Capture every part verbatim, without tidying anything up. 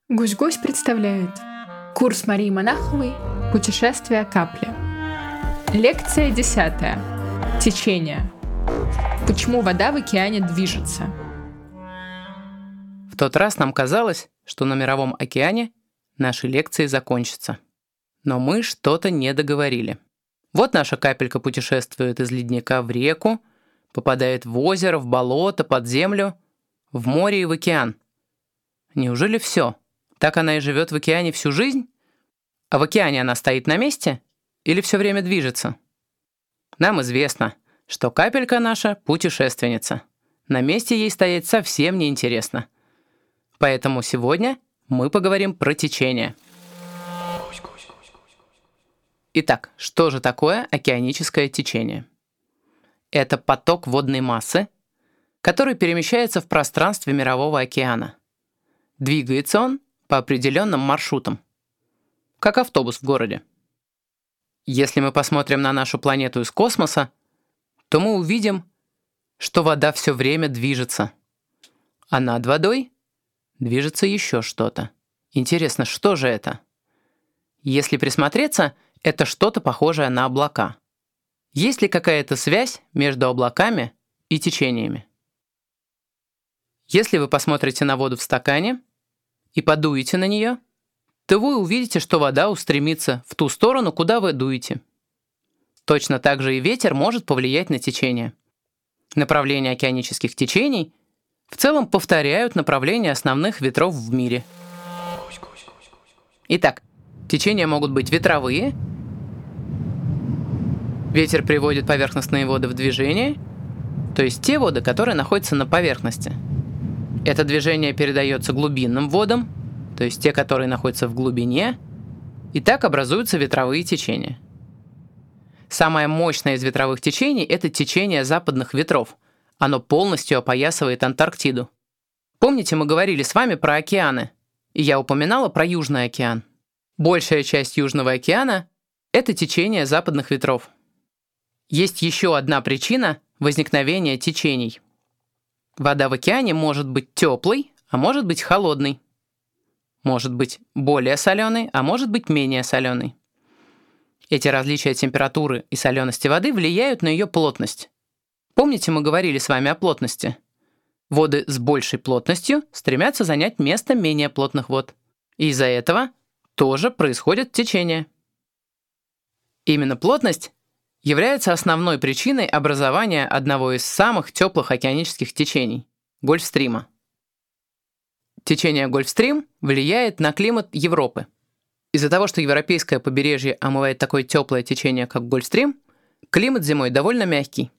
Гусь-гусь представляет курс Марии Монаховой «Путешествие капли». Лекция десятая. Течение. Почему вода в океане движется? В тот раз нам казалось, что на Мировом океане наши лекции закончатся. Но мы что-то не договорили. Вот наша капелька путешествует из ледника в реку, попадает в озеро, в болото, под землю, в море и в океан. Неужели все? Так она и живет в океане всю жизнь? А в океане она стоит на месте или все время движется? Нам известно, что капелька наша путешественница. На месте ей стоять совсем неинтересно. Поэтому сегодня мы поговорим про течение. Итак, что же такое океаническое течение? Это поток водной массы, который перемещается в пространстве Мирового океана. Двигается он по определенным маршрутам, как автобус в городе. Если мы посмотрим на нашу планету из космоса, то мы увидим, что вода все время движется, а над водой движется еще что-то. Интересно, что же это? Если присмотреться, это что-то похожее на облака. Есть ли какая-то связь между облаками и течениями? Если вы посмотрите на воду в стакане и подуете на нее, то вы увидите, что вода устремится в ту сторону, куда вы дуете. Точно так же и ветер может повлиять на течение. Направления океанических течений в целом повторяют направление основных ветров в мире. Итак, течения могут быть ветровые. Ветер приводит поверхностные воды в движение, то есть те воды, которые находятся на поверхности. Это движение передается глубинным водам, то есть те, которые находятся в глубине, и так образуются ветровые течения. Самое мощное из ветровых течений – это течение западных ветров. Оно полностью опоясывает Антарктиду. Помните, мы говорили с вами про океаны, и я упоминала про Южный океан. Большая часть Южного океана – это течение западных ветров. Есть еще одна причина возникновения течений. Вода в океане может быть теплой, а может быть холодной. Может быть более соленой, а может быть менее соленой. Эти различия температуры и солености воды влияют на ее плотность. Помните, мы говорили с вами о плотности? Воды с большей плотностью стремятся занять место менее плотных вод. И из-за этого тоже происходит течение. Именно плотность является основной причиной образования одного из самых теплых океанических течений – Гольфстрима. Течение Гольфстрим влияет на климат Европы. Из-за того, что европейское побережье омывает такое теплое течение, как Гольфстрим, климат зимой довольно мягкий.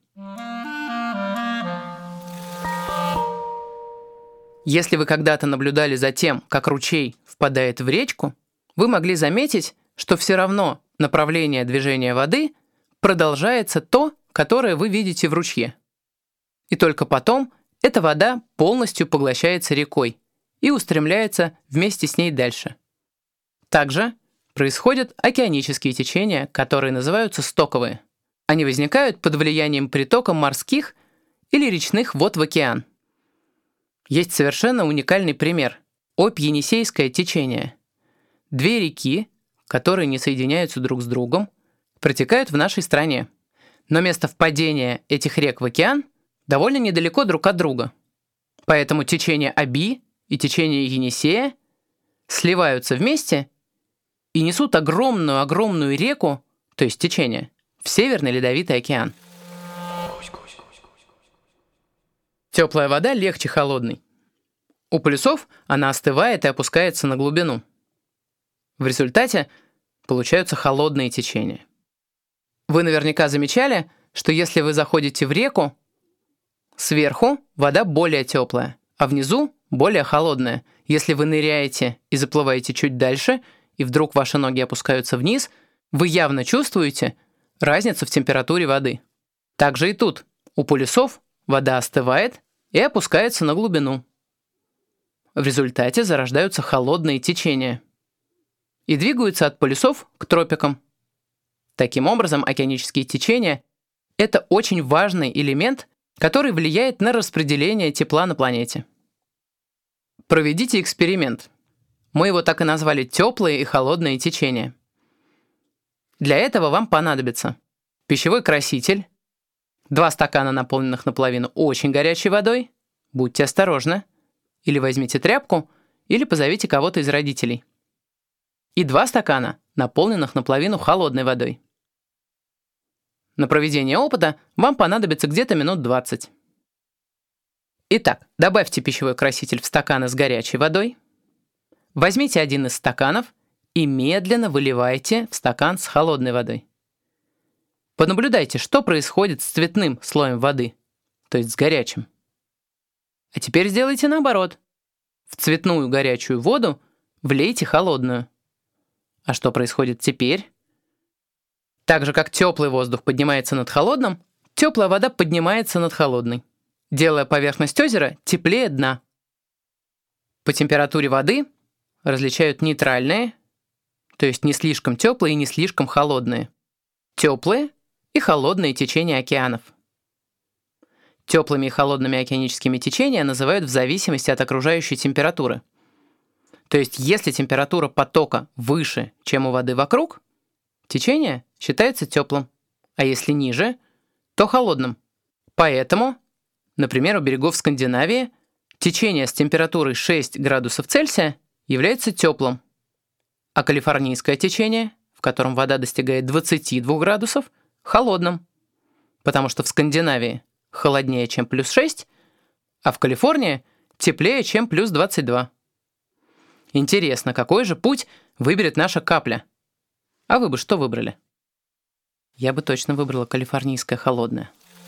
Если вы когда-то наблюдали за тем, как ручей впадает в речку, вы могли заметить, что все равно направление движения воды продолжается то, которое вы видите в ручье. И только потом эта вода полностью поглощается рекой и устремляется вместе с ней дальше. Также происходят океанические течения, которые называются стоковые. Они возникают под влиянием притока морских или речных вод в океан. Есть совершенно уникальный пример – Обь-Енисейское течение. Две реки, которые не соединяются друг с другом, протекают в нашей стране. Но место впадения этих рек в океан довольно недалеко друг от друга. Поэтому течение Оби и течение Енисея сливаются вместе и несут огромную-огромную реку, то есть течение, в Северный Ледовитый океан. Теплая вода легче холодной. У полюсов она остывает и опускается на глубину. В результате получаются холодные течения. Вы наверняка замечали, что если вы заходите в реку, сверху вода более теплая, а внизу более холодная. Если вы ныряете и заплываете чуть дальше, и вдруг ваши ноги опускаются вниз, вы явно чувствуете разницу в температуре воды. Также и тут. У полюсов вода остывает и опускается на глубину. В результате зарождаются холодные течения и двигаются от полюсов к тропикам. Таким образом, океанические течения – это очень важный элемент, который влияет на распределение тепла на планете. Проведите эксперимент. Мы его так и назвали теплые и холодные течения. Для этого вам понадобится пищевой краситель, два стакана, наполненных наполовину очень горячей водой, будьте осторожны, или возьмите тряпку, или позовите кого-то из родителей, и два стакана, наполненных наполовину холодной водой. На проведение опыта вам понадобится где-то минут двадцать. Итак, добавьте пищевой краситель в стаканы с горячей водой, возьмите один из стаканов и медленно выливайте в стакан с холодной водой. Понаблюдайте, что происходит с цветным слоем воды, то есть с горячим. А теперь сделайте наоборот. В цветную горячую воду влейте холодную. А что происходит теперь? Так же, как теплый воздух поднимается над холодным, теплая вода поднимается над холодной, делая поверхность озера теплее дна. По температуре воды различают нейтральные, то есть не слишком теплые и не слишком холодные, теплые и холодные течения океанов. Теплыми и холодными океаническими течениями называют в зависимости от окружающей температуры. То есть, если температура потока выше, чем у воды вокруг, течение считается теплым, а если ниже, то холодным. Поэтому, например, у берегов Скандинавии течение с температурой шесть градусов Цельсия является теплым, а калифорнийское течение, в котором вода достигает двадцати двух градусов, холодным, потому что в Скандинавии холоднее, чем плюс шесть, а в Калифорнии теплее, чем плюс двадцать два. Интересно, какой же путь выберет наша капля? А вы бы что выбрали? Я бы точно выбрала калифорнийское холодное.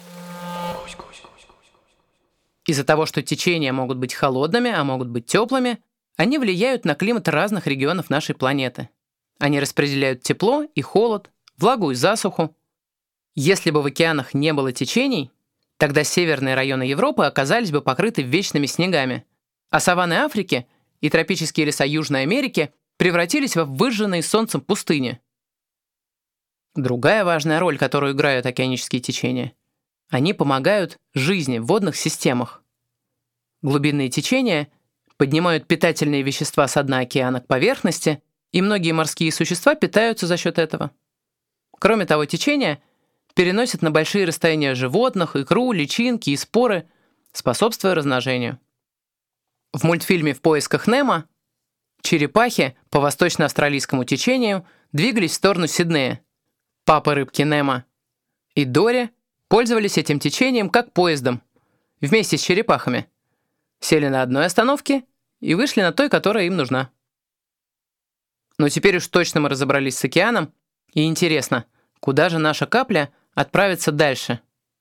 Из-за того, что течения могут быть холодными, а могут быть теплыми, они влияют на климат разных регионов нашей планеты. Они распределяют тепло и холод, влагу и засуху. Если бы в океанах не было течений, тогда северные районы Европы оказались бы покрыты вечными снегами, а саванны Африки и тропические леса Южной Америки превратились в выжженные солнцем пустыни. Другая важная роль, которую играют океанические течения – они помогают жизни в водных системах. Глубинные течения поднимают питательные вещества с дна океана к поверхности, и многие морские существа питаются за счет этого. Кроме того, течения переносят на большие расстояния животных, икру, личинки и споры, способствуя размножению. В мультфильме «В поисках Немо» черепахи по восточно-австралийскому течению двигались в сторону Сиднея. Папа рыбки Немо и Дори пользовались этим течением как поездом, вместе с черепахами. Сели на одной остановке и вышли на той, которая им нужна. Но теперь уж точно мы разобрались с океаном, и интересно, куда же наша капля отправится дальше?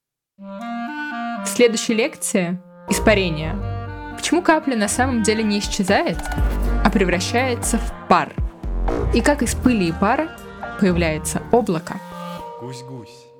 В следующей лекции — испарение. Почему капля на самом деле не исчезает, а превращается в пар? И как из пыли и пара появляется облако? Гусь-гусь.